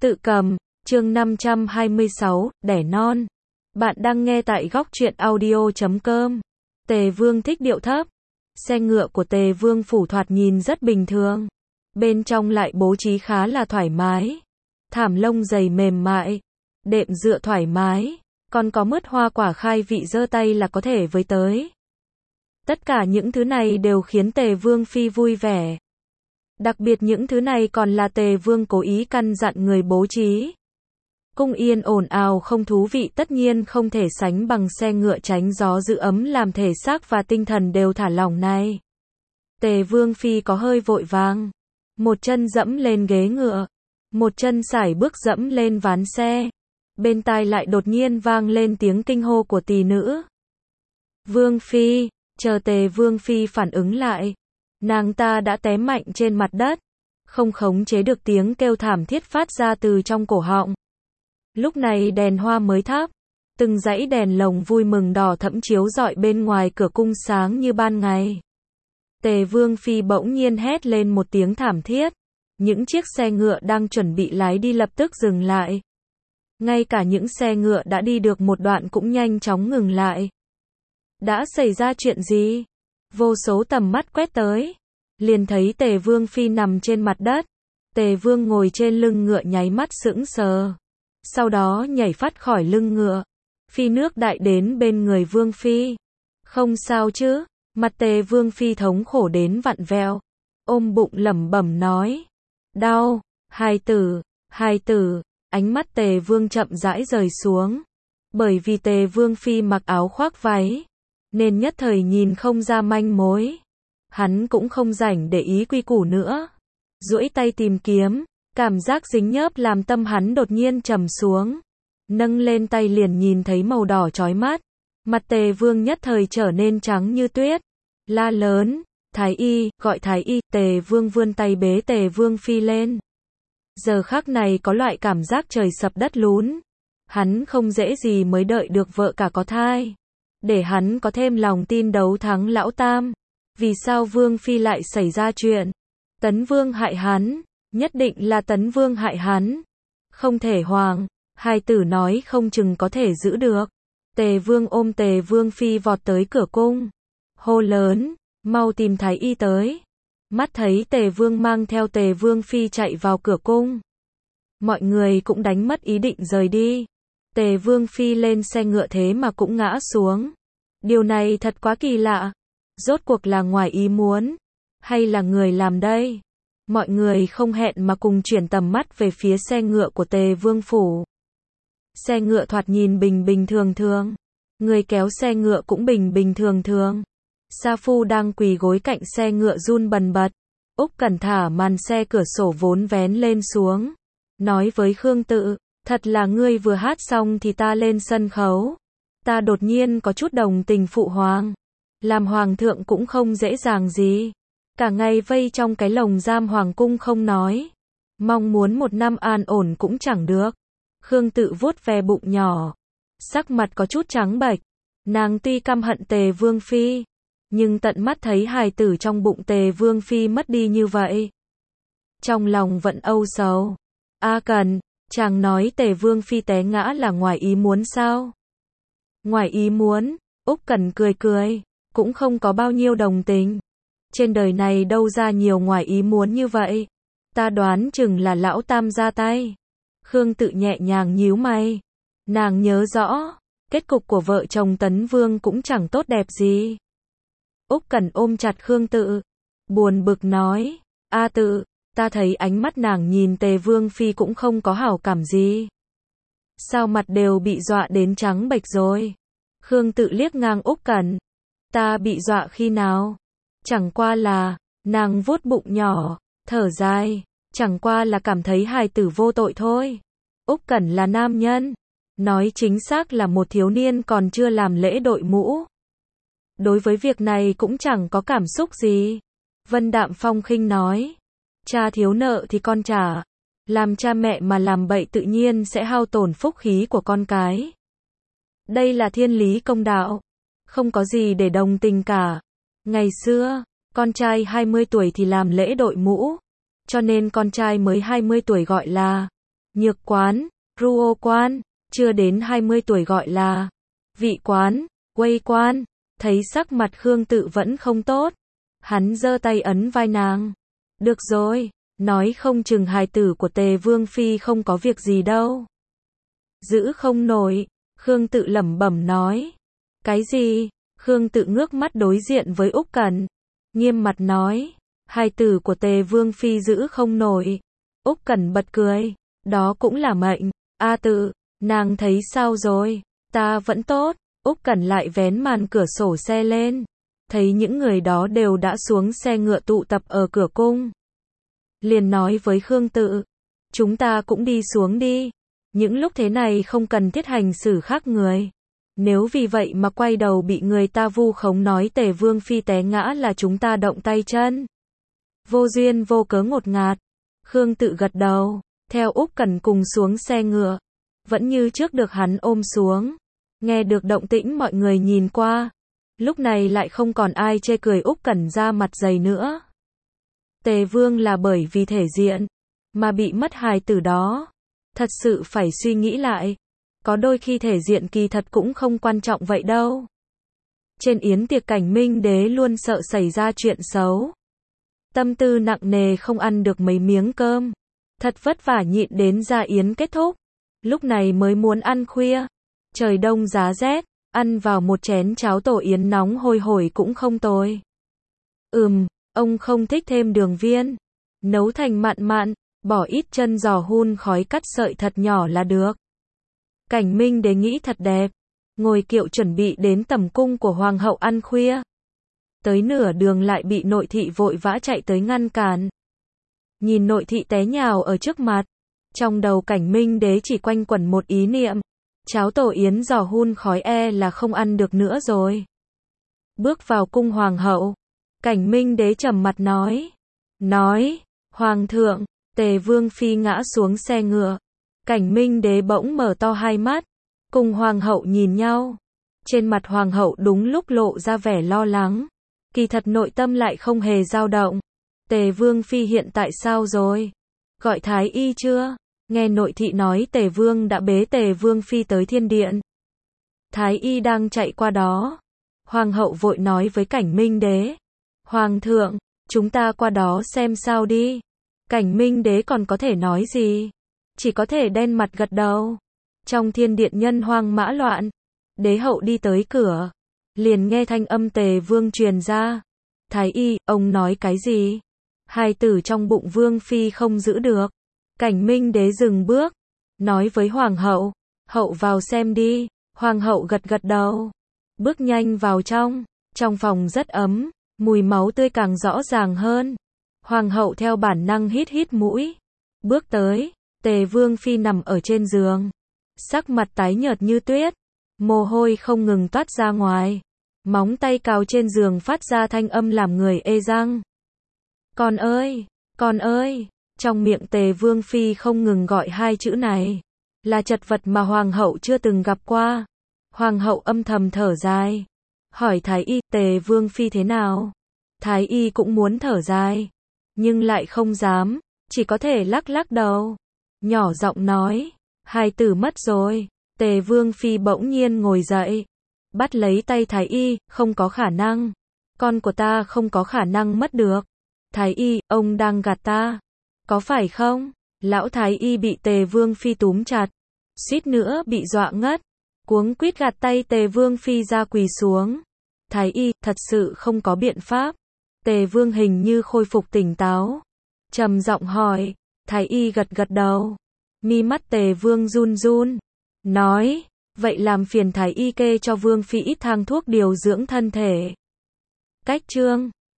Tự cầm, chương 526, đẻ non. Bạn đang nghe tại góc truyện audio.com. Tề Vương thích điệu thấp. Xe ngựa của Tề Vương phủ thoạt nhìn rất bình thường. Bên trong lại bố trí khá là thoải mái. Thảm lông dày mềm mại. Đệm dựa thoải mái. Còn có mứt hoa quả khai vị giơ tay là có thể với tới. Tất cả những thứ này đều khiến Tề Vương phi vui vẻ. Đặc biệt những thứ này còn là Tề Vương cố ý căn dặn người bố trí. Cung yên ồn ào không thú vị tất nhiên không thể sánh bằng xe ngựa tránh gió giữ ấm làm thể xác và tinh thần đều thả lỏng này. Tề Vương phi có hơi vội vàng. Một chân dẫm lên ghế ngựa. Một chân sải bước dẫm lên ván xe. Bên tai lại đột nhiên vang lên tiếng kinh hô của tỷ nữ. Vương phi, chờ Tề Vương phi phản ứng lại. Nàng ta đã té mạnh trên mặt đất. Không khống chế được tiếng kêu thảm thiết phát ra từ trong cổ họng. Lúc này đèn hoa mới thắp. Từng dãy đèn lồng vui mừng đỏ thẫm chiếu rọi bên ngoài cửa cung sáng như ban ngày. Tề Vương phi bỗng nhiên hét lên một tiếng thảm thiết. Những chiếc xe ngựa đang chuẩn bị lái đi lập tức dừng lại. Ngay cả những xe ngựa đã đi được một đoạn cũng nhanh chóng ngừng lại. Đã xảy ra chuyện gì? Vô số tầm mắt quét tới. Liền thấy Tề Vương phi nằm trên mặt đất. Tề Vương ngồi trên lưng ngựa nháy mắt sững sờ. Sau đó nhảy phát khỏi lưng ngựa. Phi nước đại đến bên người Vương phi. Không sao chứ? Mặt Tề Vương phi thống khổ đến vặn vẹo. Ôm bụng lẩm bẩm nói. Đau, hài tử. Ánh mắt Tề Vương chậm rãi rời xuống. Bởi vì Tề Vương phi mặc áo khoác váy. Nên nhất thời nhìn không ra manh mối. Hắn cũng không rảnh để ý quy củ nữa. Duỗi tay tìm kiếm. Cảm giác dính nhớp làm tâm hắn đột nhiên trầm xuống. Nâng lên tay liền nhìn thấy màu đỏ chói mắt. Mặt Tề Vương nhất thời trở nên trắng như tuyết. La lớn. Thái y, gọi thái y. Tề Vương vươn tay bế Tề Vương phi lên. Giờ khắc này có loại cảm giác trời sập đất lún. Hắn không dễ gì mới đợi được vợ cả có thai. Để hắn có thêm lòng tin đấu thắng lão tam. Vì sao Vương phi lại xảy ra chuyện? Tấn Vương hại hắn. Nhất định là Tấn Vương hại hắn. Không thể hoàng. Hai tử nói không chừng có thể giữ được. Tề Vương ôm Tề Vương phi vọt tới cửa cung. Hô lớn. Mau tìm thái y tới. Mắt thấy Tề Vương mang theo Tề Vương phi chạy vào cửa cung. Mọi người cũng đánh mất ý định rời đi. Tề Vương phi lên xe ngựa thế mà cũng ngã xuống. Điều này thật quá kỳ lạ. Rốt cuộc là ngoài ý muốn. Hay là người làm đây? Mọi người không hẹn mà cùng chuyển tầm mắt về phía xe ngựa của Tề Vương phủ. Xe ngựa thoạt nhìn bình bình thường thường. Người kéo xe ngựa cũng bình bình thường thường. Sa Phu đang quỳ gối cạnh xe ngựa run bần bật. Úc Cẩn thả màn xe cửa sổ vốn vén lên xuống. Nói với Khương Tự, thật là ngươi vừa hát xong thì ta lên sân khấu. Ta đột nhiên có chút đồng tình phụ hoàng. Làm hoàng thượng cũng không dễ dàng gì. Cả ngày vây trong cái lồng giam hoàng cung không nói. Mong muốn một năm an ổn cũng chẳng được. Khương Tự vuốt ve bụng nhỏ. Sắc mặt có chút trắng bệch. Nàng tuy căm hận Tề Vương phi. Nhưng tận mắt thấy hài tử trong bụng Tề Vương phi mất đi như vậy. Trong lòng vẫn âu sầu. A Cần, chàng nói Tề Vương phi té ngã là ngoài ý muốn sao? Ngoài ý muốn, Úc Cần cười cười. Cũng không có bao nhiêu đồng tình. Trên đời này đâu ra nhiều ngoài ý muốn như vậy. Ta đoán chừng là lão tam ra tay. Khương Tự nhẹ nhàng nhíu mày. Nàng nhớ rõ, kết cục của vợ chồng Tấn Vương cũng chẳng tốt đẹp gì. Úc Cẩn ôm chặt Khương Tự. Buồn bực nói. A Tự, ta thấy ánh mắt nàng nhìn Tề Vương phi cũng không có hảo cảm gì. Sao mặt đều bị dọa đến trắng bệch rồi? Khương Tự liếc ngang Úc Cẩn. Ta bị dọa khi nào? Chẳng qua là, nàng vuốt bụng nhỏ, thở dài, chẳng qua là cảm thấy hài tử vô tội thôi. Úc Cẩn là nam nhân, nói chính xác là một thiếu niên còn chưa làm lễ đội mũ. Đối với việc này cũng chẳng có cảm xúc gì. Vân Đạm Phong khinh nói, cha thiếu nợ thì con trả. Làm cha mẹ mà làm bậy tự nhiên sẽ hao tổn phúc khí của con cái. Đây là thiên lý công đạo. Không có gì để đồng tình cả. Ngày xưa, con trai 20 tuổi thì làm lễ đội mũ. Cho nên con trai mới 20 tuổi gọi là nhược quán, ruo quan, chưa đến 20 tuổi gọi là vị quán, quây quan. Thấy sắc mặt Khương Tự vẫn không tốt, hắn giơ tay ấn vai nàng. Được rồi, nói không chừng hài tử của Tề Vương Phi không có việc gì đâu. Giữ không nổi, Khương Tự lẩm bẩm nói. Cái gì? Khương Tự ngước mắt đối diện với Úc Cẩn, nghiêm mặt nói. Hài tử của Tề Vương Phi giữ không nổi. Úc Cẩn bật cười. Đó cũng là mệnh. A Tự, nàng thấy sao rồi? Ta vẫn tốt. Úc Cẩn lại vén màn cửa sổ xe lên. Thấy những người đó đều đã xuống xe ngựa tụ tập ở cửa cung. Liền nói với Khương Tự. Chúng ta cũng đi xuống đi. Những lúc thế này không cần thiết hành xử khác người. Nếu vì vậy mà quay đầu bị người ta vu khống nói Tề Vương Phi té ngã là chúng ta động tay chân. Vô duyên vô cớ ngột ngạt. Khương Tự gật đầu, theo Úc Cẩn cùng xuống xe ngựa. Vẫn như trước được hắn ôm xuống. Nghe được động tĩnh mọi người nhìn qua. Lúc này lại không còn ai chê cười Úc Cẩn ra mặt dày nữa. Tề Vương là bởi vì thể diện mà bị mất hài tử đó. Thật sự phải suy nghĩ lại. Có đôi khi thể diện kỳ thật cũng không quan trọng vậy đâu. Trên yến tiệc Cảnh Minh Đế luôn sợ xảy ra chuyện xấu. Tâm tư nặng nề không ăn được mấy miếng cơm. Thật vất vả nhịn đến gia yến kết thúc. Lúc này mới muốn ăn khuya. Trời đông giá rét, ăn vào một chén cháo tổ yến nóng hôi hổi cũng không tồi. Ông không thích thêm đường viên. Nấu thành mặn mặn, bỏ ít chân giò hun khói cắt sợi thật nhỏ là được. Cảnh Minh Đế nghĩ thật đẹp. Ngồi kiệu chuẩn bị đến tầm cung của hoàng hậu ăn khuya. Tới nửa đường lại bị nội thị vội vã chạy tới ngăn cản. Nhìn nội thị té nhào ở trước mặt. Trong đầu Cảnh Minh Đế chỉ quanh quẩn một ý niệm. Cháo tổ yến giò hun khói là không ăn được nữa rồi. Bước vào cung hoàng hậu. Cảnh Minh Đế trầm mặt nói. Hoàng thượng, Tề Vương Phi ngã xuống xe ngựa. Cảnh Minh Đế bỗng mở to hai mắt. Cùng hoàng hậu nhìn nhau. Trên mặt hoàng hậu đúng lúc lộ ra vẻ lo lắng. Kỳ thật nội tâm lại không hề dao động. Tề Vương Phi hiện tại sao rồi? Gọi thái y chưa? Nghe nội thị nói Tề Vương đã bế Tề Vương Phi tới thiên điện. Thái y đang chạy qua đó. Hoàng hậu vội nói với Cảnh Minh Đế. Hoàng thượng, chúng ta qua đó xem sao đi. Cảnh Minh Đế còn có thể nói gì? Chỉ có thể đen mặt gật đầu. Trong thiên điện nhân hoang mã loạn. Đế hậu đi tới cửa. Liền nghe thanh âm Tề Vương truyền ra. Thái y, ông nói cái gì? Hài tử trong bụng Vương Phi không giữ được. Cảnh Minh Đế dừng bước. Nói với hoàng hậu. Hậu vào xem đi. Hoàng hậu gật gật đầu. Bước nhanh vào trong. Trong phòng rất ấm. Mùi máu tươi càng rõ ràng hơn. Hoàng hậu theo bản năng hít hít mũi. Bước tới. Tề Vương Phi nằm ở trên giường. Sắc mặt tái nhợt như tuyết. Mồ hôi không ngừng toát ra ngoài. Móng tay cào trên giường phát ra thanh âm làm người ê răng. Con ơi! Con ơi! Trong miệng Tề Vương Phi không ngừng gọi hai chữ này. Là chật vật mà hoàng hậu chưa từng gặp qua. Hoàng hậu âm thầm thở dài. Hỏi thái y, Tề Vương Phi thế nào? Thái y cũng muốn thở dài. Nhưng lại không dám. Chỉ có thể lắc lắc đầu. Nhỏ giọng nói. Hài tử mất rồi. Tề Vương Phi bỗng nhiên ngồi dậy. Bắt lấy tay thái y, không có khả năng. Con của ta không có khả năng mất được. Thái y, ông đang gạt ta. Có phải không? Lão thái y bị Tề Vương Phi túm chặt. Suýt nữa bị dọa ngất. Cuống quýt gạt tay Tề Vương Phi ra quỳ xuống. Thái y, thật sự không có biện pháp. Tề Vương hình như khôi phục tỉnh táo. Trầm giọng hỏi. Thái y gật gật đầu. Mi mắt Tề Vương run run. Nói. Vậy làm phiền thái y kê cho Vương Phi ít thang thuốc điều dưỡng thân thể. Cách chương